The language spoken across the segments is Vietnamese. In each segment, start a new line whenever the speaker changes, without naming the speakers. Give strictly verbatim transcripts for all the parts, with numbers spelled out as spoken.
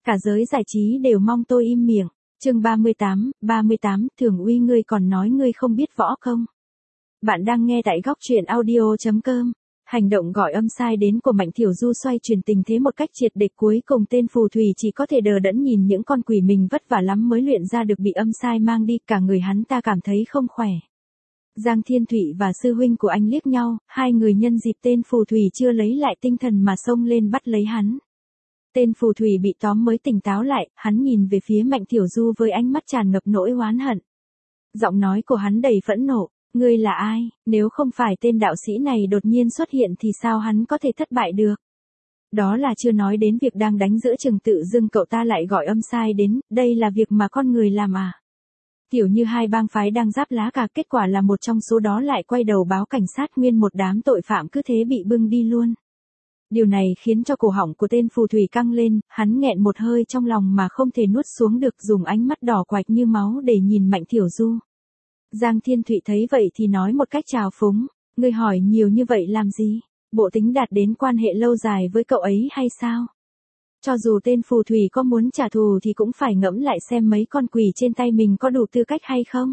Cả giới giải trí đều mong tôi im miệng. Chương ba mươi tám, ba mươi tám, Thường Uy ngươi còn nói ngươi không biết võ không? Bạn đang nghe tại góc truyện audio chấm com. Hành động gọi âm sai đến của Mạnh Thiểu Du xoay chuyển tình thế một cách triệt để, cuối cùng tên phù thủy chỉ có thể đờ đẫn nhìn những con quỷ mình vất vả lắm mới luyện ra được bị âm sai mang đi, cả người hắn ta cảm thấy không khỏe. Giang Thiên Thụy và sư huynh của anh liếc nhau, hai người nhân dịp tên phù thủy chưa lấy lại tinh thần mà xông lên bắt lấy hắn. Tên phù thủy bị tóm mới tỉnh táo lại, hắn nhìn về phía Mạnh Thiểu Du với ánh mắt tràn ngập nỗi oán hận. Giọng nói của hắn đầy phẫn nộ, ngươi là ai, nếu không phải tên đạo sĩ này đột nhiên xuất hiện thì sao hắn có thể thất bại được? Đó là chưa nói đến việc đang đánh giữa chừng tự dưng cậu ta lại gọi âm sai đến, đây là việc mà con người làm à? Kiểu như hai bang phái đang giáp lá cà, kết quả là một trong số đó lại quay đầu báo cảnh sát, nguyên một đám tội phạm cứ thế bị bưng đi luôn. Điều này khiến cho cổ họng của tên phù thủy căng lên, hắn nghẹn một hơi trong lòng mà không thể nuốt xuống được, dùng ánh mắt đỏ quạch như máu để nhìn Mạnh Thiểu Du. Giang Thiên Thụy thấy vậy thì nói một cách trào phúng, ngươi hỏi nhiều như vậy làm gì? Bộ tính đạt đến quan hệ lâu dài với cậu ấy hay sao? Cho dù tên phù thủy có muốn trả thù thì cũng phải ngẫm lại xem mấy con quỷ trên tay mình có đủ tư cách hay không.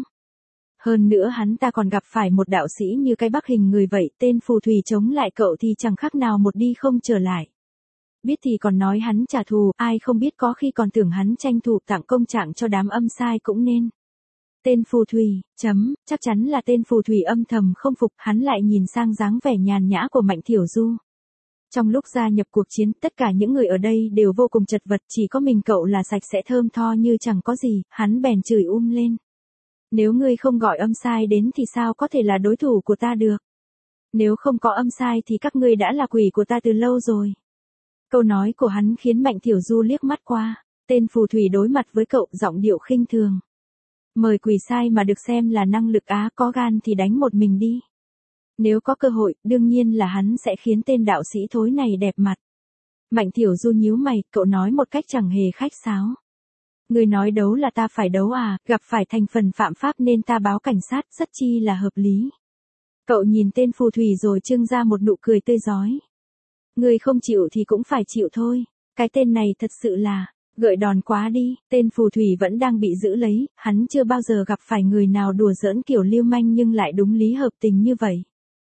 Hơn nữa hắn ta còn gặp phải một đạo sĩ như cái Bắc hình người vậy, tên phù thủy chống lại cậu thì chẳng khác nào một đi không trở lại. Biết thì còn nói hắn trả thù, ai không biết có khi còn tưởng hắn tranh thủ tặng công trạng cho đám âm sai cũng nên. Tên phù thủy, chấm, chắc chắn là tên phù thủy âm thầm không phục, hắn lại nhìn sang dáng vẻ nhàn nhã của Mạnh Thiểu Du. Trong lúc gia nhập cuộc chiến, tất cả những người ở đây đều vô cùng chật vật, chỉ có mình cậu là sạch sẽ thơm tho như chẳng có gì, hắn bèn chửi um lên. Nếu ngươi không gọi âm sai đến thì sao có thể là đối thủ của ta được? Nếu không có âm sai thì các ngươi đã là quỷ của ta từ lâu rồi. Câu nói của hắn khiến Mạnh Thiểu Du liếc mắt qua, tên phù thủy đối mặt với cậu giọng điệu khinh thường. Mời quỷ sai mà được xem là năng lực á, có gan thì đánh một mình đi. Nếu có cơ hội, đương nhiên là hắn sẽ khiến tên đạo sĩ thối này đẹp mặt. Mạnh Thiểu Du nhíu mày, cậu nói một cách chẳng hề khách sáo. Người nói đấu là ta phải đấu à, gặp phải thành phần phạm pháp nên ta báo cảnh sát, rất chi là hợp lý. Cậu nhìn tên phù thủy rồi trưng ra một nụ cười tươi rói. Người không chịu thì cũng phải chịu thôi, cái tên này thật sự là, gợi đòn quá đi, tên phù thủy vẫn đang bị giữ lấy, hắn chưa bao giờ gặp phải người nào đùa giỡn kiểu lưu manh nhưng lại đúng lý hợp tình như vậy.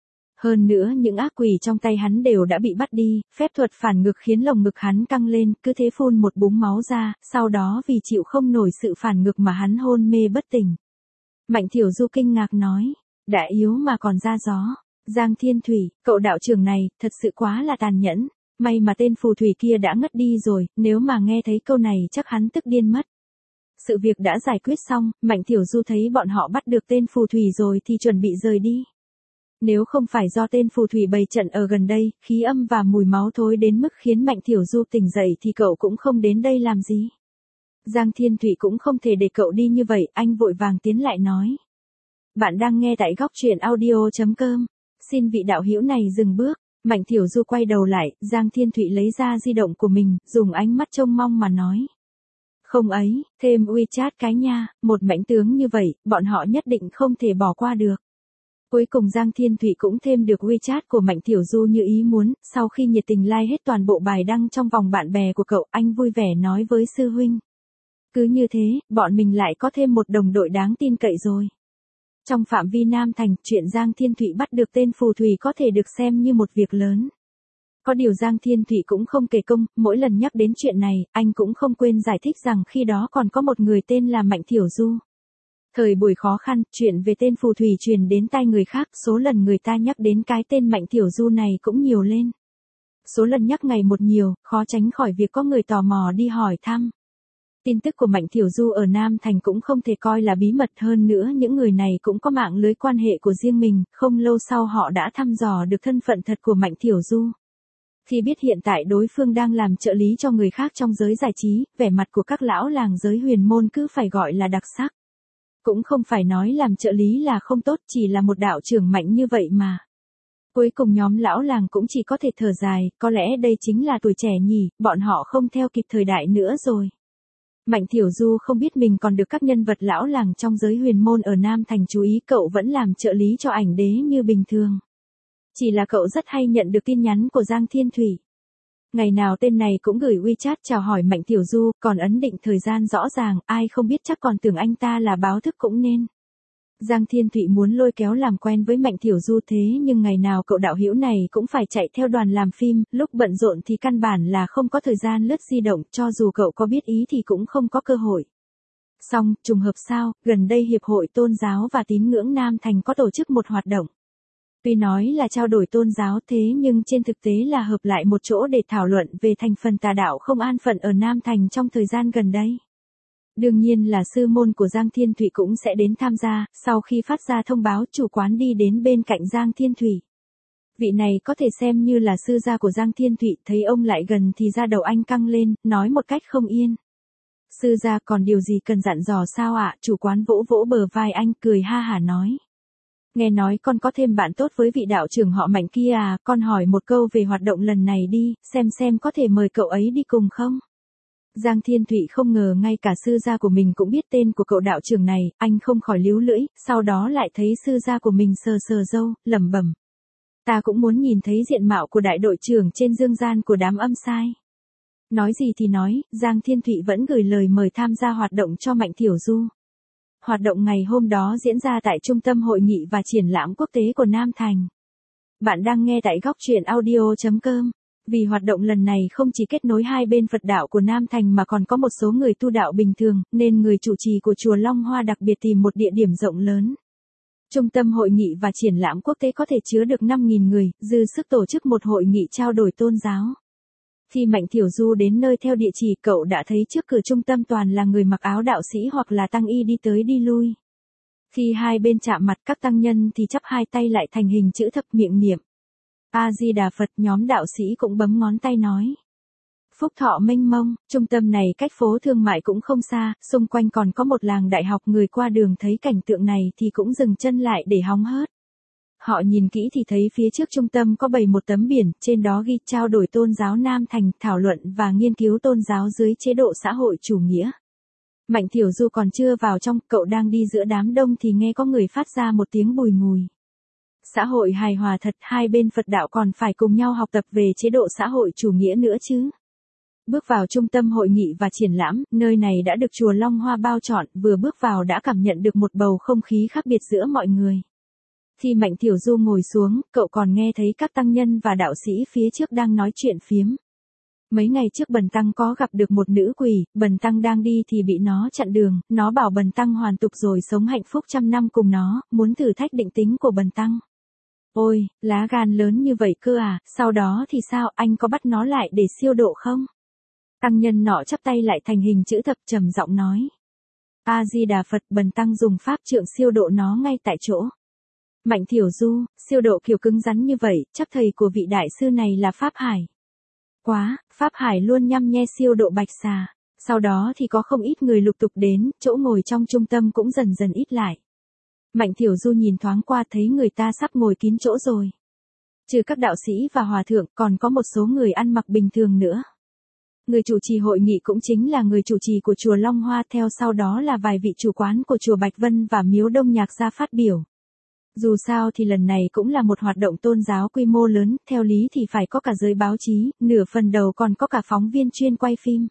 Hơn nữa những ác quỷ trong tay hắn đều đã bị bắt đi, phép thuật phản ngực khiến lồng ngực hắn căng lên, cứ thế phun một búng máu ra, sau đó vì chịu không nổi sự phản ngực mà hắn hôn mê bất tỉnh. Mạnh Thiểu Du kinh ngạc nói, đã yếu mà còn ra gió. Giang Thiên Thụy, cậu đạo trưởng này, thật sự quá là tàn nhẫn, may mà tên phù thủy kia đã ngất đi rồi, nếu mà nghe thấy câu này chắc hắn tức điên mất. Sự việc đã giải quyết xong, Mạnh Thiểu Du thấy bọn họ bắt được tên phù thủy rồi thì chuẩn bị rời đi. Nếu không phải do tên phù thủy bày trận ở gần đây, khí âm và mùi máu thối đến mức khiến Mạnh Thiểu Du tỉnh dậy thì cậu cũng không đến đây làm gì. Giang Thiên Thụy cũng không thể để cậu đi như vậy, anh vội vàng tiến lại nói. Bạn đang nghe tại góc truyện audio chấm com. Xin vị đạo hữu này dừng bước. Mạnh Thiểu Du quay đầu lại, Giang Thiên Thụy lấy ra di động của mình, dùng ánh mắt trông mong mà nói. Không ấy, thêm WeChat cái nha, một mãnh tướng như vậy, bọn họ nhất định không thể bỏ qua được. Cuối cùng Giang Thiên Thụy cũng thêm được WeChat của Mạnh Thiểu Du như ý muốn, sau khi nhiệt tình like hết toàn bộ bài đăng trong vòng bạn bè của cậu, anh vui vẻ nói với sư huynh. Cứ như thế, bọn mình lại có thêm một đồng đội đáng tin cậy rồi. Trong phạm vi Nam Thành, chuyện Giang Thiên Thụy bắt được tên phù thủy có thể được xem như một việc lớn. Có điều Giang Thiên Thụy cũng không kể công, mỗi lần nhắc đến chuyện này, anh cũng không quên giải thích rằng khi đó còn có một người tên là Mạnh Thiểu Du. Thời buổi khó khăn, chuyện về tên phù thủy truyền đến tai người khác, số lần người ta nhắc đến cái tên Mạnh Thiểu Du này cũng nhiều lên. Số lần nhắc ngày một nhiều, khó tránh khỏi việc có người tò mò đi hỏi thăm. Tin tức của Mạnh Thiểu Du ở Nam Thành cũng không thể coi là bí mật, hơn nữa những người này cũng có mạng lưới quan hệ của riêng mình, không lâu sau họ đã thăm dò được thân phận thật của Mạnh Thiểu Du. Khi biết hiện tại đối phương đang làm trợ lý cho người khác trong giới giải trí, vẻ mặt của các lão làng giới huyền môn cứ phải gọi là đặc sắc. Cũng không phải nói làm trợ lý là không tốt, chỉ là một đạo trưởng mạnh như vậy mà. Cuối cùng nhóm lão làng cũng chỉ có thể thở dài, có lẽ đây chính là tuổi trẻ nhỉ, bọn họ không theo kịp thời đại nữa rồi. Mạnh Thiểu Du không biết mình còn được các nhân vật lão làng trong giới huyền môn ở Nam Thành chú ý, cậu vẫn làm trợ lý cho ảnh đế như bình thường. Chỉ là cậu rất hay nhận được tin nhắn của Giang Thiên Thụy. Ngày nào tên này cũng gửi WeChat chào hỏi Mạnh Tiểu Du, còn ấn định thời gian rõ ràng, ai không biết chắc còn tưởng anh ta là báo thức cũng nên. Giang Thiên Thụy muốn lôi kéo làm quen với Mạnh Tiểu Du thế nhưng ngày nào cậu đạo hữu này cũng phải chạy theo đoàn làm phim, lúc bận rộn thì căn bản là không có thời gian lướt di động, cho dù cậu có biết ý thì cũng không có cơ hội. Xong, trùng hợp sao, gần đây Hiệp hội Tôn giáo và Tín ngưỡng Nam Thành có tổ chức một hoạt động. Tuy nói là trao đổi tôn giáo thế nhưng trên thực tế là hợp lại một chỗ để thảo luận về thành phần tà đạo không an phận ở Nam Thành trong thời gian gần đây. Đương nhiên là sư môn của Giang Thiên Thụy cũng sẽ đến tham gia, sau khi phát ra thông báo chủ quán đi đến bên cạnh Giang Thiên Thụy. Vị này có thể xem như là sư gia của Giang Thiên Thụy, thấy ông lại gần thì da đầu anh căng lên, nói một cách không yên. Sư gia còn điều gì cần dặn dò sao ạ? Chủ quán vỗ vỗ bờ vai anh cười ha hả nói. Nghe nói con có thêm bạn tốt với vị đạo trưởng họ Mạnh kia à, con hỏi một câu về hoạt động lần này đi, xem xem có thể mời cậu ấy đi cùng không? Giang Thiên Thụy không ngờ ngay cả sư gia của mình cũng biết tên của cậu đạo trưởng này, anh không khỏi líu lưỡi, sau đó lại thấy sư gia của mình sờ sờ râu, lẩm bẩm. Ta cũng muốn nhìn thấy diện mạo của đại đội trưởng trên dương gian của đám âm sai. Nói gì thì nói, Giang Thiên Thụy vẫn gửi lời mời tham gia hoạt động cho Mạnh Tiểu Du. Hoạt động ngày hôm đó diễn ra tại Trung tâm Hội nghị và Triển lãm Quốc tế của Nam Thành. Bạn đang nghe tại góc truyện audio chấm com. Vì hoạt động lần này không chỉ kết nối hai bên Phật đạo của Nam Thành mà còn có một số người tu đạo bình thường, nên người chủ trì của chùa Long Hoa đặc biệt tìm một địa điểm rộng lớn. Trung tâm Hội nghị và Triển lãm Quốc tế có thể chứa được năm nghìn người, dư sức tổ chức một hội nghị trao đổi tôn giáo. Khi Mạnh Tiểu Du đến nơi theo địa chỉ, cậu đã thấy trước cửa trung tâm toàn là người mặc áo đạo sĩ hoặc là tăng y đi tới đi lui. Khi hai bên chạm mặt, các tăng nhân thì chắp hai tay lại thành hình chữ thập miệng niệm A-di-đà Phật, nhóm đạo sĩ cũng bấm ngón tay nói. Phúc thọ mênh mông, trung tâm này cách phố thương mại cũng không xa, xung quanh còn có một làng đại học, người qua đường thấy cảnh tượng này thì cũng dừng chân lại để hóng hớt. Họ nhìn kỹ thì thấy phía trước trung tâm có bày một tấm biển, trên đó ghi trao đổi tôn giáo Nam Thành, thảo luận và nghiên cứu tôn giáo dưới chế độ xã hội chủ nghĩa. Mạnh Tiểu Du còn chưa vào trong, cậu đang đi giữa đám đông thì nghe có người phát ra một tiếng bùi ngùi. Xã hội hài hòa thật, hai bên Phật đạo còn phải cùng nhau học tập về chế độ xã hội chủ nghĩa nữa chứ. Bước vào trung tâm hội nghị và triển lãm, nơi này đã được chùa Long Hoa bao trọn, vừa bước vào đã cảm nhận được một bầu không khí khác biệt giữa mọi người. Khi Mạnh Tiểu Du ngồi xuống, cậu còn nghe thấy các tăng nhân và đạo sĩ phía trước đang nói chuyện phiếm. Mấy ngày trước Bần Tăng có gặp được một nữ quỷ, Bần Tăng đang đi thì bị nó chặn đường, nó bảo Bần Tăng hoàn tục rồi sống hạnh phúc trăm năm cùng nó, muốn thử thách định tính của Bần Tăng. Ôi, lá gan lớn như vậy cơ à, sau đó thì sao, anh có bắt nó lại để siêu độ không? Tăng nhân nọ chắp tay lại thành hình chữ thập trầm giọng nói. A-di-đà Phật, Bần Tăng dùng pháp trượng siêu độ nó ngay tại chỗ. Mạnh Tiểu Du, siêu độ kiểu cứng rắn như vậy, chắc thầy của vị đại sư này là Pháp Hải. Quá, Pháp Hải luôn nhăm nhe siêu độ bạch xà. Sau đó thì có không ít người lục tục đến, chỗ ngồi trong trung tâm cũng dần dần ít lại. Mạnh Tiểu Du nhìn thoáng qua thấy người ta sắp ngồi kín chỗ rồi. Trừ các đạo sĩ và hòa thượng, còn có một số người ăn mặc bình thường nữa. Người chủ trì hội nghị cũng chính là người chủ trì của chùa Long Hoa, theo sau đó là vài vị chủ quán của chùa Bạch Vân và miếu Đông Nhạc ra phát biểu. Dù sao thì lần này cũng là một hoạt động tôn giáo quy mô lớn, theo lý thì phải có cả giới báo chí, nửa phần đầu còn có cả phóng viên chuyên quay phim.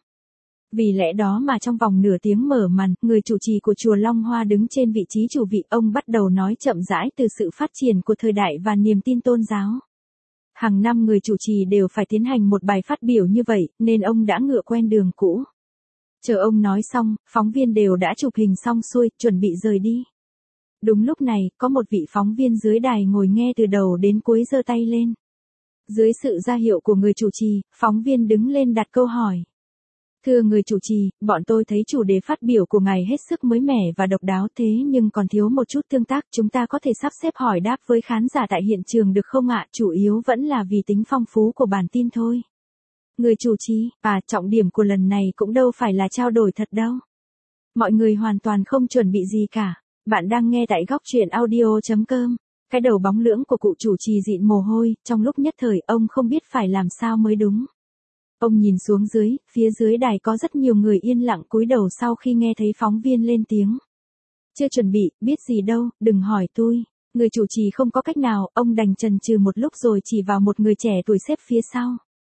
Vì lẽ đó mà trong vòng nửa tiếng mở màn, người chủ trì của chùa Long Hoa đứng trên vị trí chủ vị, ông bắt đầu nói chậm rãi từ sự phát triển của thời đại và niềm tin tôn giáo. Hàng năm người chủ trì đều phải tiến hành một bài phát biểu như vậy, nên ông đã ngựa quen đường cũ. Chờ ông nói xong, phóng viên đều đã chụp hình xong xuôi, chuẩn bị rời đi. Đúng lúc này, có một vị phóng viên dưới đài ngồi nghe từ đầu đến cuối giơ tay lên. Dưới sự ra hiệu của người chủ trì, phóng viên đứng lên đặt câu hỏi. Thưa người chủ trì, bọn tôi thấy chủ đề phát biểu của ngài hết sức mới mẻ và độc đáo, thế nhưng còn thiếu một chút tương tác, chúng ta có thể sắp xếp hỏi đáp với khán giả tại hiện trường được không ạ? Chủ yếu vẫn là vì tính phong phú của bản tin thôi. Người chủ trì, à, trọng điểm của lần này cũng đâu phải là trao đổi thật đâu. Mọi người hoàn toàn không chuẩn bị gì cả. Bạn đang nghe tại góc truyện audio chấm com. Cái đầu bóng lưỡng của cụ chủ trì dịn mồ hôi, trong lúc nhất thời ông không biết phải làm sao mới đúng. Ông nhìn xuống dưới, phía dưới đài có rất nhiều người yên lặng cúi đầu sau khi nghe thấy phóng viên lên tiếng. Chưa chuẩn bị, biết gì đâu, đừng hỏi tôi. Người chủ trì không có cách nào, ông đành chần chừ một lúc rồi chỉ vào một người trẻ tuổi xếp phía sau.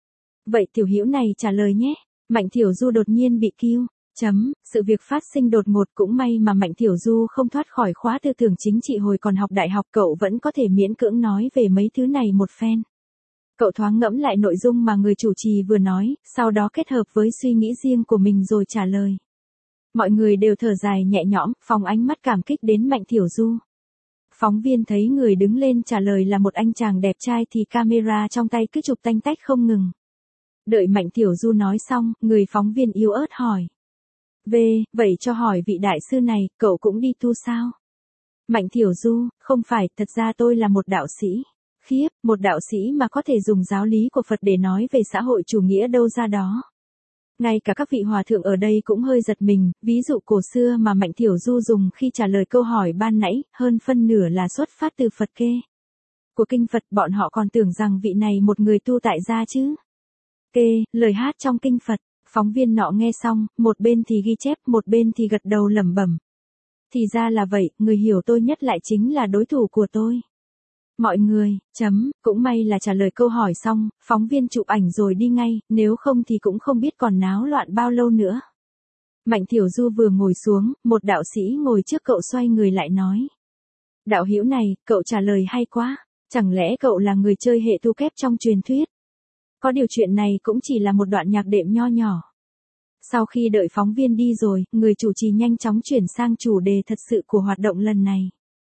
Vậy tiểu hữu này trả lời nhé. Mạnh Thiểu Du đột nhiên bị kiu. Chấm, sự việc phát sinh đột ngột cũng may mà Mạnh Thiểu Du không thoát khỏi khóa tư tưởng chính trị hồi còn học đại học, cậu vẫn có thể miễn cưỡng nói về mấy thứ này một phen. Cậu thoáng ngẫm lại nội dung mà người chủ trì vừa nói, sau đó kết hợp với suy nghĩ riêng của mình rồi trả lời. Mọi người đều thở dài nhẹ nhõm, phóng ánh mắt cảm kích đến Mạnh Thiểu Du. Phóng viên thấy người đứng lên trả lời là một anh chàng đẹp trai thì camera trong tay cứ chụp tanh tách không ngừng. Đợi Mạnh Thiểu Du nói xong, người phóng viên yếu ớt hỏi. V, vậy cho hỏi vị đại sư này, cậu cũng đi tu sao? Mạnh Thiểu Du, không phải, thật ra tôi là một đạo sĩ. Khiếp, một đạo sĩ mà có thể dùng giáo lý của Phật để nói về xã hội chủ nghĩa đâu ra đó. Ngay cả các vị hòa thượng ở đây cũng hơi giật mình, ví dụ cổ xưa mà Mạnh Thiểu Du dùng khi trả lời câu hỏi ban nãy, hơn phân nửa là xuất phát từ Phật kê. Của kinh Phật, bọn họ còn tưởng rằng vị này một người tu tại gia chứ. Kê, lời hát trong kinh Phật. Phóng viên nọ nghe xong, một bên thì ghi chép, một bên thì gật đầu lẩm bẩm. Thì ra là vậy, người hiểu tôi nhất lại chính là đối thủ của tôi. Mọi người, chấm, cũng may là trả lời câu hỏi xong, phóng viên chụp ảnh rồi đi ngay, nếu không thì cũng không biết còn náo loạn bao lâu nữa. Mạnh Thiểu Du vừa ngồi xuống, một đạo sĩ ngồi trước cậu xoay người lại nói. Đạo hữu này, cậu trả lời hay quá, chẳng lẽ cậu là người chơi hệ tu kép trong truyền thuyết? Có điều chuyện này cũng chỉ là một đoạn nhạc đệm nho nhỏ. Sau khi đợi phóng viên đi rồi, người chủ trì nhanh chóng chuyển sang chủ đề thật sự của hoạt động lần này.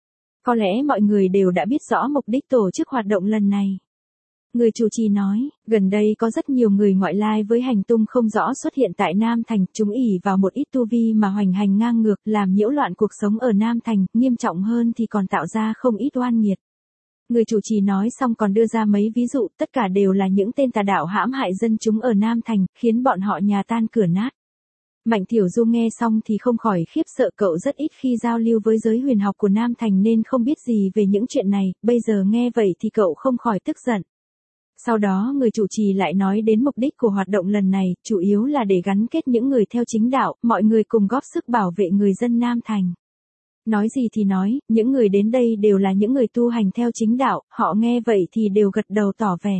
Có lẽ mọi người đều đã biết rõ mục đích tổ chức hoạt động lần này. Người chủ trì nói, gần đây có rất nhiều người ngoại lai với hành tung không rõ xuất hiện tại Nam Thành, chúng ỷ vào một ít tu vi mà hoành hành ngang ngược, làm nhiễu loạn cuộc sống ở Nam Thành, nghiêm trọng hơn thì còn tạo ra không ít oan nghiệt. Người chủ trì nói xong còn đưa ra mấy ví dụ, tất cả đều là những tên tà đạo hãm hại dân chúng ở Nam Thành, khiến bọn họ nhà tan cửa nát. Mạnh Thiểu Du nghe xong thì không khỏi khiếp sợ, cậu rất ít khi giao lưu với giới huyền học của Nam Thành nên không biết gì về những chuyện này, bây giờ nghe vậy thì cậu không khỏi tức giận. Sau đó người chủ trì lại nói đến mục đích của hoạt động lần này, chủ yếu là để gắn kết những người theo chính đạo, mọi người cùng góp sức bảo vệ người dân Nam Thành. Nói gì thì nói, những người đến đây đều là những người tu hành theo chính đạo, họ nghe vậy thì đều gật đầu tỏ vẻ.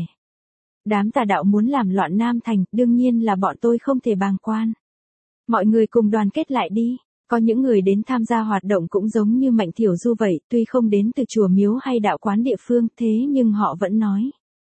Đám tà đạo muốn làm loạn Nam Thành, đương nhiên là bọn tôi không thể bàng quan. Mọi người cùng đoàn kết lại đi. Có những người đến tham gia hoạt động cũng giống như Mạnh Thiểu Du vậy, tuy không đến từ chùa miếu hay đạo quán địa phương, thế nhưng họ vẫn nói.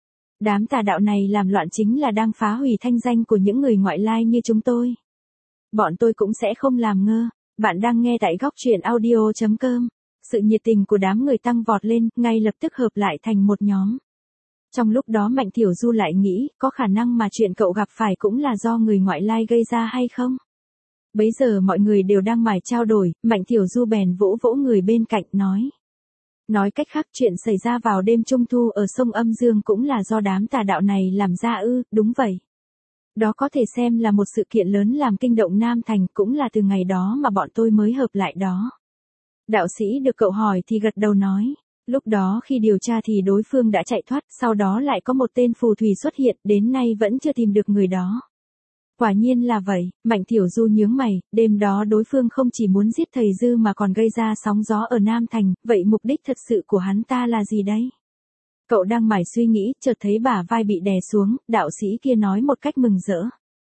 Đám tà đạo này làm loạn chính là đang phá hủy thanh danh của những người ngoại lai như chúng tôi. Bọn tôi cũng sẽ không làm ngơ. Bạn đang nghe tại góc truyện audio chấm com. Sự nhiệt tình của đám người tăng vọt lên, ngay lập tức hợp lại thành một nhóm. Trong lúc đó Mạnh Thiểu Du lại nghĩ, có khả năng mà chuyện cậu gặp phải cũng là do người ngoại lai gây ra hay không? Bấy giờ mọi người đều đang mải trao đổi, Mạnh Thiểu Du bèn vỗ vỗ người bên cạnh nói. Nói cách khác, chuyện xảy ra vào đêm Trung Thu ở sông Âm Dương cũng là do đám tà đạo này làm ra ư? Đúng vậy. Đó có thể xem là một sự kiện lớn làm kinh động Nam Thành, cũng là từ ngày đó mà bọn tôi mới hợp lại đó. Đạo sĩ được cậu hỏi thì gật đầu nói. Lúc đó khi điều tra thì đối phương đã chạy thoát, sau đó lại có một tên phù thủy xuất hiện, đến nay vẫn chưa tìm được người đó. Quả nhiên là vậy, Mạnh Thiểu Du nhướng mày, đêm đó đối phương không chỉ muốn giết thầy Dư mà còn gây ra sóng gió ở Nam Thành, vậy mục đích thật sự của hắn ta là gì đấy? Cậu đang mải suy nghĩ, chợt thấy bả vai bị đè xuống, đạo sĩ kia nói một cách mừng rỡ.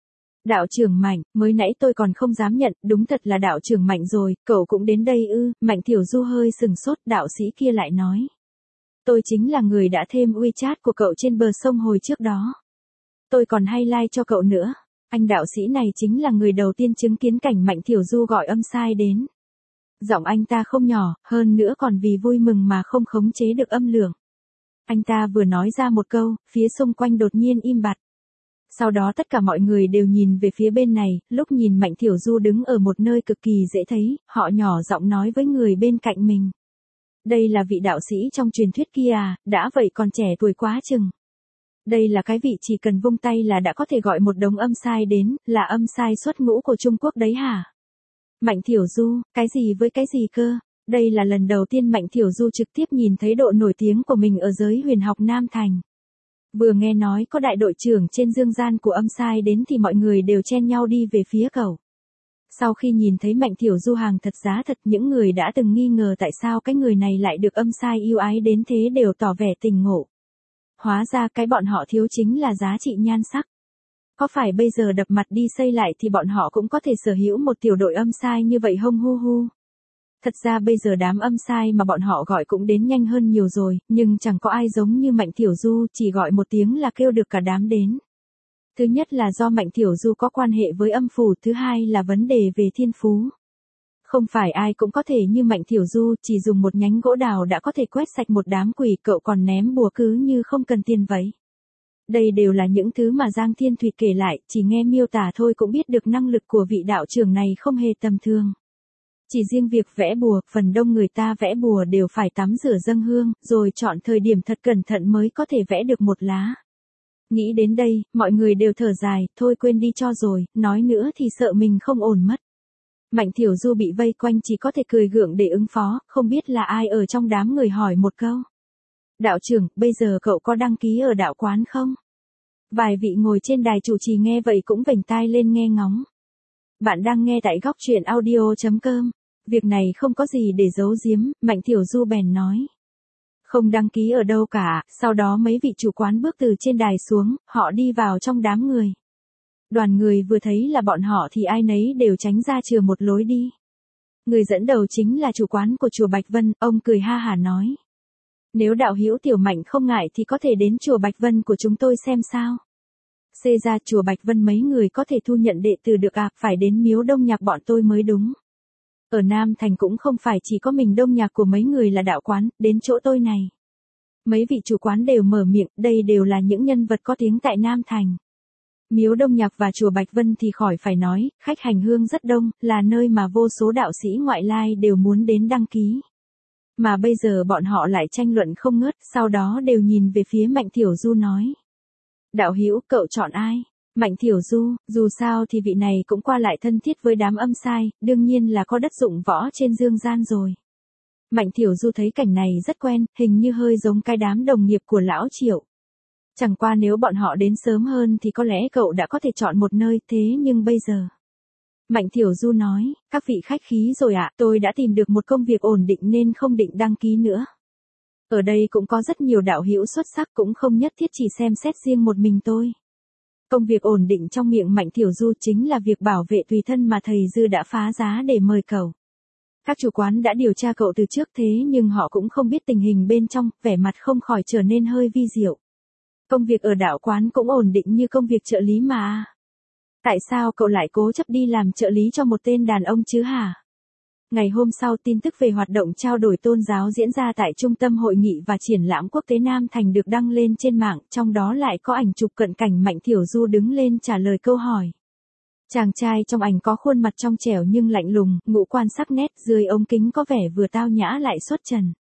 Đạo trưởng Mạnh, mới nãy tôi còn không dám nhận, đúng thật là đạo trưởng Mạnh rồi, cậu cũng đến đây ư? Mạnh Thiểu Du hơi sừng sốt, đạo sĩ kia lại nói. Tôi chính là người đã thêm WeChat của cậu trên bờ sông hồi trước đó. Tôi còn hay like cho cậu nữa. Anh đạo sĩ này chính là người đầu tiên chứng kiến cảnh Mạnh Thiểu Du gọi âm sai đến. Giọng anh ta không nhỏ, hơn nữa còn vì vui mừng mà không khống chế được âm lượng. Anh ta vừa nói ra một câu, phía xung quanh đột nhiên im bặt. Sau đó tất cả mọi người đều nhìn về phía bên này, lúc nhìn Mạnh Thiểu Du đứng ở một nơi cực kỳ dễ thấy, họ nhỏ giọng nói với người bên cạnh mình. Đây là vị đạo sĩ trong truyền thuyết kia à, đã vậy còn trẻ tuổi quá chừng. Đây là cái vị chỉ cần vung tay là đã có thể gọi một đống âm sai đến, là âm sai xuất ngũ của Trung Quốc đấy hả? Mạnh Thiểu Du, cái gì với cái gì cơ? Đây là lần đầu tiên Mạnh Thiểu Du trực tiếp nhìn thấy độ nổi tiếng của mình ở giới huyền học Nam Thành. Vừa nghe nói có đại đội trưởng trên dương gian của âm sai đến thì mọi người đều chen nhau đi về phía cậu. Sau khi nhìn thấy Mạnh Thiểu Du hàng thật giá thật, những người đã từng nghi ngờ tại sao cái người này lại được âm sai yêu ái đến thế đều tỏ vẻ tỉnh ngộ. Hóa ra cái bọn họ thiếu chính là giá trị nhan sắc. Có phải bây giờ đập mặt đi xây lại thì bọn họ cũng có thể sở hữu một tiểu đội âm sai như vậy hông hu hu. Thật ra bây giờ đám âm sai mà bọn họ gọi cũng đến nhanh hơn nhiều rồi, nhưng chẳng có ai giống như Mạnh Tiểu Du, chỉ gọi một tiếng là kêu được cả đám đến. Thứ nhất là do Mạnh Tiểu Du có quan hệ với âm phủ, thứ hai là vấn đề về thiên phú. Không phải ai cũng có thể như Mạnh Tiểu Du, chỉ dùng một nhánh gỗ đào đã có thể quét sạch một đám quỷ, cậu còn ném bùa cứ như không cần tiền vậy. Đây đều là những thứ mà Giang Thiên Thụy kể lại, chỉ nghe miêu tả thôi cũng biết được năng lực của vị đạo trưởng này không hề tầm thường. Chỉ riêng việc vẽ bùa, phần đông người ta vẽ bùa đều phải tắm rửa dâng hương, rồi chọn thời điểm thật cẩn thận mới có thể vẽ được một lá. Nghĩ đến đây, mọi người đều thở dài, thôi quên đi cho rồi, nói nữa thì sợ mình không ổn mất. Mạnh Tiểu Du bị vây quanh chỉ có thể cười gượng để ứng phó, không biết là ai ở trong đám người hỏi một câu. Đạo trưởng, bây giờ cậu có đăng ký ở đạo quán không? Vài vị ngồi trên đài chủ trì nghe vậy cũng vểnh tai lên nghe ngóng. Bạn đang nghe tại góc truyện audio chấm com. Việc này không có gì để giấu giếm, Mạnh Tiểu Du bèn nói. Không đăng ký ở đâu cả, sau đó mấy vị chủ quán bước từ trên đài xuống, họ đi vào trong đám người. Đoàn người vừa thấy là bọn họ thì ai nấy đều tránh ra chừa một lối đi. Người dẫn đầu chính là chủ quán của chùa Bạch Vân, ông cười ha hả nói. Nếu đạo hữu Tiểu Mạnh không ngại thì có thể đến chùa Bạch Vân của chúng tôi xem sao. Xê ra chùa Bạch Vân mấy người có thể thu nhận đệ tử được à, phải đến miếu Đông Nhạc bọn tôi mới đúng. Ở Nam Thành cũng không phải chỉ có mình Đông Nhạc của mấy người là đạo quán, đến chỗ tôi này. Mấy vị chủ quán đều mở miệng, đây đều là những nhân vật có tiếng tại Nam Thành. Miếu Đông Nhạc và chùa Bạch Vân thì khỏi phải nói, khách hành hương rất đông, là nơi mà vô số đạo sĩ ngoại lai đều muốn đến đăng ký. Mà bây giờ bọn họ lại tranh luận không ngớt, sau đó đều nhìn về phía Mạnh Tiểu Du nói. Đạo hữu, cậu chọn ai? Mạnh Tiểu Du, dù sao thì vị này cũng qua lại thân thiết với đám âm sai, đương nhiên là có đất dụng võ trên dương gian rồi. Mạnh Tiểu Du thấy cảnh này rất quen, hình như hơi giống cái đám đồng nghiệp của lão Triệu. Chẳng qua nếu bọn họ đến sớm hơn thì có lẽ cậu đã có thể chọn một nơi, thế nhưng bây giờ. Mạnh Tiểu Du nói, các vị khách khí rồi ạ, tôi đã tìm được một công việc ổn định nên không định đăng ký nữa. Ở đây cũng có rất nhiều đạo hữu xuất sắc, cũng không nhất thiết chỉ xem xét riêng một mình tôi. Công việc ổn định trong miệng Mạnh Tiểu Du chính là việc bảo vệ tùy thân mà thầy Dư đã phá giá để mời cậu. Các chủ quán đã điều tra cậu từ trước thế nhưng họ cũng không biết tình hình bên trong, vẻ mặt không khỏi trở nên hơi vi diệu. Công việc ở đạo quán cũng ổn định như công việc trợ lý mà. Tại sao cậu lại cố chấp đi làm trợ lý cho một tên đàn ông chứ hả? Ngày hôm sau tin tức về hoạt động trao đổi tôn giáo diễn ra tại Trung tâm Hội nghị và Triển lãm Quốc tế Nam Thành được đăng lên trên mạng, trong đó lại có ảnh chụp cận cảnh Mạnh Tiểu Du đứng lên trả lời câu hỏi. Chàng trai trong ảnh có khuôn mặt trong trẻo nhưng lạnh lùng, ngũ quan sắc nét, dưới ống kính có vẻ vừa tao nhã lại xuất trần.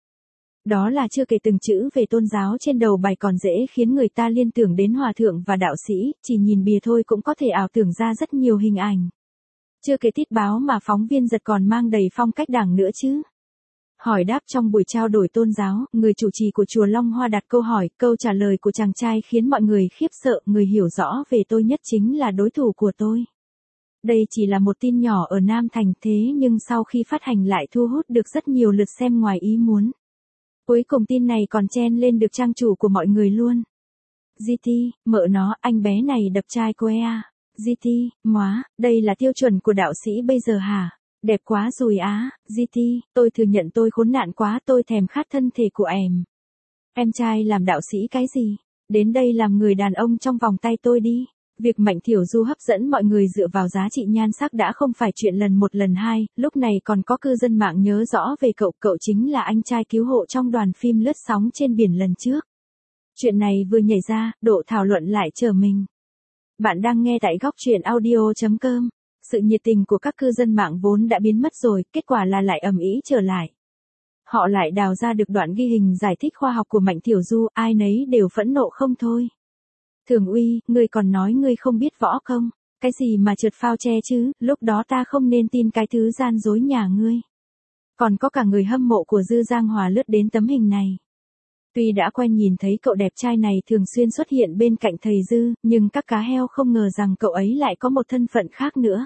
Đó là chưa kể từng chữ về tôn giáo trên đầu bài còn dễ khiến người ta liên tưởng đến hòa thượng và đạo sĩ, chỉ nhìn bìa thôi cũng có thể ảo tưởng ra rất nhiều hình ảnh. Chưa kể tiết báo mà phóng viên giật còn mang đầy phong cách đảng nữa chứ. Hỏi đáp trong buổi trao đổi tôn giáo, người chủ trì của chùa Long Hoa đặt câu hỏi, câu trả lời của chàng trai khiến mọi người khiếp sợ, người hiểu rõ về tôi nhất chính là đối thủ của tôi. Đây chỉ là một tin nhỏ ở Nam Thành thế nhưng sau khi phát hành lại thu hút được rất nhiều lượt xem ngoài ý muốn. Cuối cùng tin này còn chen lên được trang chủ của mọi người luôn. giê tê, mợ nó, anh bé này đập trai cô à. giê tê, móa, đây là tiêu chuẩn của đạo sĩ bây giờ hả? Đẹp quá rồi á, giê tê, tôi thừa nhận tôi khốn nạn quá, tôi thèm khát thân thể của em. Em trai làm đạo sĩ cái gì? Đến đây làm người đàn ông trong vòng tay tôi đi. Việc Mạnh Tiểu Du hấp dẫn mọi người dựa vào giá trị nhan sắc đã không phải chuyện lần một lần hai, lúc này còn có cư dân mạng nhớ rõ về cậu, cậu chính là anh trai cứu hộ trong đoàn phim Lướt Sóng Trên Biển lần trước. Chuyện này vừa nhảy ra, độ thảo luận lại chờ mình. Bạn đang nghe tại góc truyện audio chấm com. Sự nhiệt tình của các cư dân mạng vốn đã biến mất rồi, kết quả là lại ầm ĩ trở lại. Họ lại đào ra được đoạn ghi hình giải thích khoa học của Mạnh Tiểu Du, ai nấy đều phẫn nộ không thôi. Thường Uy, ngươi còn nói ngươi không biết võ không? Cái gì mà trượt phao che chứ, lúc đó ta không nên tin cái thứ gian dối nhà ngươi. Còn có cả người hâm mộ của Dư Giang Hòa lướt đến tấm hình này. Tuy đã quen nhìn thấy cậu đẹp trai này thường xuyên xuất hiện bên cạnh thầy Dư, nhưng các cá heo không ngờ rằng cậu ấy lại có một thân phận khác nữa.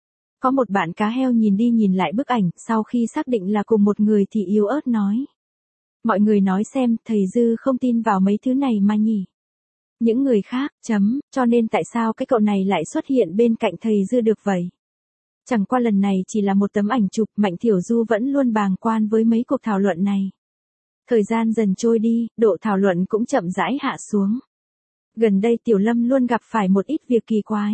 Có một bạn cá heo nhìn đi nhìn lại bức ảnh, sau khi xác định là cùng một người thì yếu ớt nói. Mọi người nói xem, thầy Dư không tin vào mấy thứ này mà nhỉ. Những người khác, chấm, cho nên tại sao cái cậu này lại xuất hiện bên cạnh thầy Dư được vậy? Chẳng qua lần này chỉ là một tấm ảnh chụp, Mạnh Thiểu Du vẫn luôn bàng quan với mấy cuộc thảo luận này. Thời gian dần trôi đi, độ thảo luận cũng chậm rãi hạ xuống. Gần đây Tiểu Lâm luôn gặp phải một ít việc kỳ quái.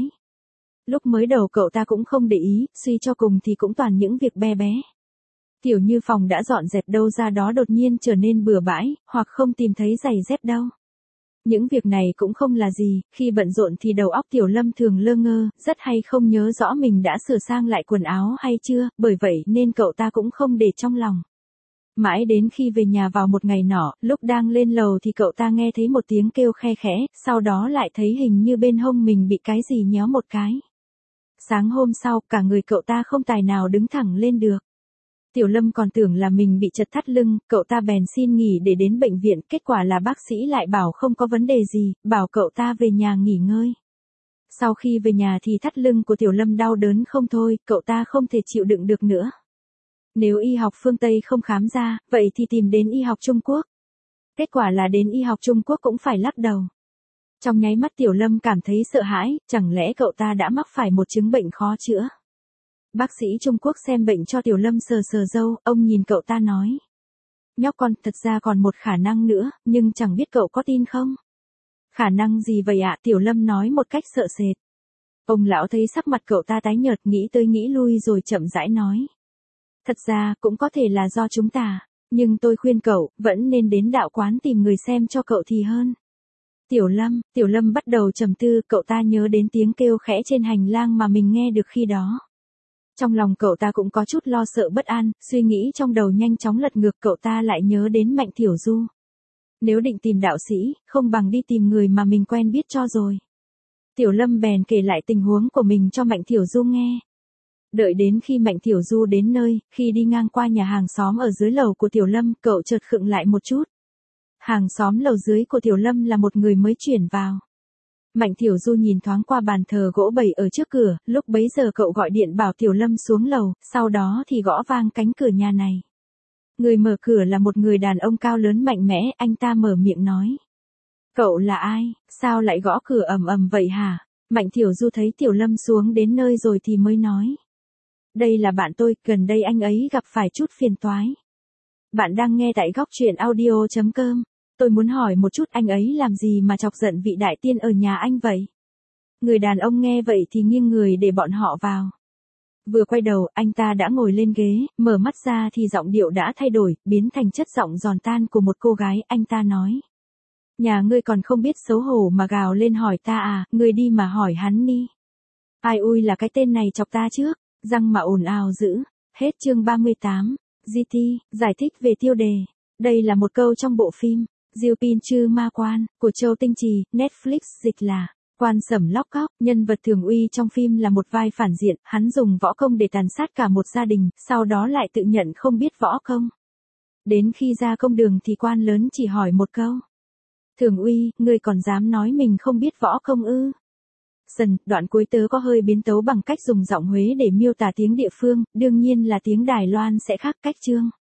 Lúc mới đầu cậu ta cũng không để ý, suy cho cùng thì cũng toàn những việc bé bé. Tiểu như phòng đã dọn dẹp đâu ra đó đột nhiên trở nên bừa bãi, hoặc không tìm thấy giày dép đâu. Những việc này cũng không là gì, khi bận rộn thì đầu óc Tiểu Lâm thường lơ ngơ, rất hay không nhớ rõ mình đã sửa sang lại quần áo hay chưa, bởi vậy nên cậu ta cũng không để trong lòng. Mãi đến khi về nhà vào một ngày nọ, lúc đang lên lầu thì cậu ta nghe thấy một tiếng kêu khe khẽ, sau đó lại thấy hình như bên hông mình bị cái gì nhéo một cái. Sáng hôm sau, cả người cậu ta không tài nào đứng thẳng lên được. Tiểu Lâm còn tưởng là mình bị chật thắt lưng, cậu ta bèn xin nghỉ để đến bệnh viện, kết quả là bác sĩ lại bảo không có vấn đề gì, bảo cậu ta về nhà nghỉ ngơi. Sau khi về nhà thì thắt lưng của Tiểu Lâm đau đớn không thôi, cậu ta không thể chịu đựng được nữa. Nếu y học phương Tây không khám ra, vậy thì tìm đến y học Trung Quốc. Kết quả là đến y học Trung Quốc cũng phải lắc đầu. Trong nháy mắt Tiểu Lâm cảm thấy sợ hãi, chẳng lẽ cậu ta đã mắc phải một chứng bệnh khó chữa. Bác sĩ Trung Quốc xem bệnh cho Tiểu Lâm sờ sờ râu, ông nhìn cậu ta nói. Nhóc con, thật ra còn một khả năng nữa, nhưng chẳng biết cậu có tin không? Khả năng gì vậy ạ? Tiểu Lâm nói một cách sợ sệt. Ông lão thấy sắc mặt cậu ta tái nhợt, nghĩ tới nghĩ lui rồi chậm rãi nói. Thật ra, cũng có thể là do chúng ta, nhưng tôi khuyên cậu, vẫn nên đến đạo quán tìm người xem cho cậu thì hơn. Tiểu Lâm, Tiểu Lâm bắt đầu trầm tư, cậu ta nhớ đến tiếng kêu khẽ trên hành lang mà mình nghe được khi đó. Trong lòng cậu ta cũng có chút lo sợ bất an, suy nghĩ trong đầu nhanh chóng lật ngược, cậu ta lại nhớ đến Mạnh Thiểu Du. Nếu định tìm đạo sĩ, không bằng đi tìm người mà mình quen biết cho rồi. Tiểu Lâm bèn kể lại tình huống của mình cho Mạnh Thiểu Du nghe. Đợi đến khi Mạnh Thiểu Du đến nơi, khi đi ngang qua nhà hàng xóm ở dưới lầu của Tiểu Lâm, cậu chợt khựng lại một chút. Hàng xóm lầu dưới của Tiểu Lâm là một người mới chuyển vào. Mạnh Thiểu Du nhìn thoáng qua bàn thờ gỗ bày ở trước cửa, lúc bấy giờ cậu gọi điện bảo Tiểu Lâm xuống lầu, sau đó thì gõ vang cánh cửa nhà này. Người mở cửa là một người đàn ông cao lớn mạnh mẽ, anh ta mở miệng nói. Cậu là ai, sao lại gõ cửa ầm ầm vậy hả? Mạnh Thiểu Du thấy Tiểu Lâm xuống đến nơi rồi thì mới nói. Đây là bạn tôi, gần đây anh ấy gặp phải chút phiền toái. Bạn đang nghe tại góc truyện audio chấm com. Tôi muốn hỏi một chút, anh ấy làm gì mà chọc giận vị đại tiên ở nhà anh vậy? Người đàn ông nghe vậy thì nghiêng người để bọn họ vào. Vừa quay đầu, anh ta đã ngồi lên ghế, mở mắt ra thì giọng điệu đã thay đổi, biến thành chất giọng giòn tan của một cô gái, anh ta nói. Nhà ngươi còn không biết xấu hổ mà gào lên hỏi ta à, ngươi đi mà hỏi hắn đi. Ai ui là cái tên này chọc ta trước, răng mà ồn ào dữ. Hết chương ba mươi tám. giê tê, giải thích về tiêu đề. Đây là một câu trong bộ phim Diêu Pin Chư Ma Quan của Châu Tinh Trì, Netflix dịch là Quan Sẩm Lóc Cóc. Nhân vật Thường Uy trong phim là một vai phản diện, hắn dùng võ công để tàn sát cả một gia đình, sau đó lại tự nhận không biết võ công. Đến khi ra công đường thì quan lớn chỉ hỏi một câu. Thường Uy, ngươi còn dám nói mình không biết võ công ư? Dần, đoạn cuối tớ có hơi biến tấu bằng cách dùng giọng Huế để miêu tả tiếng địa phương, đương nhiên là tiếng Đài Loan sẽ khác cách chương.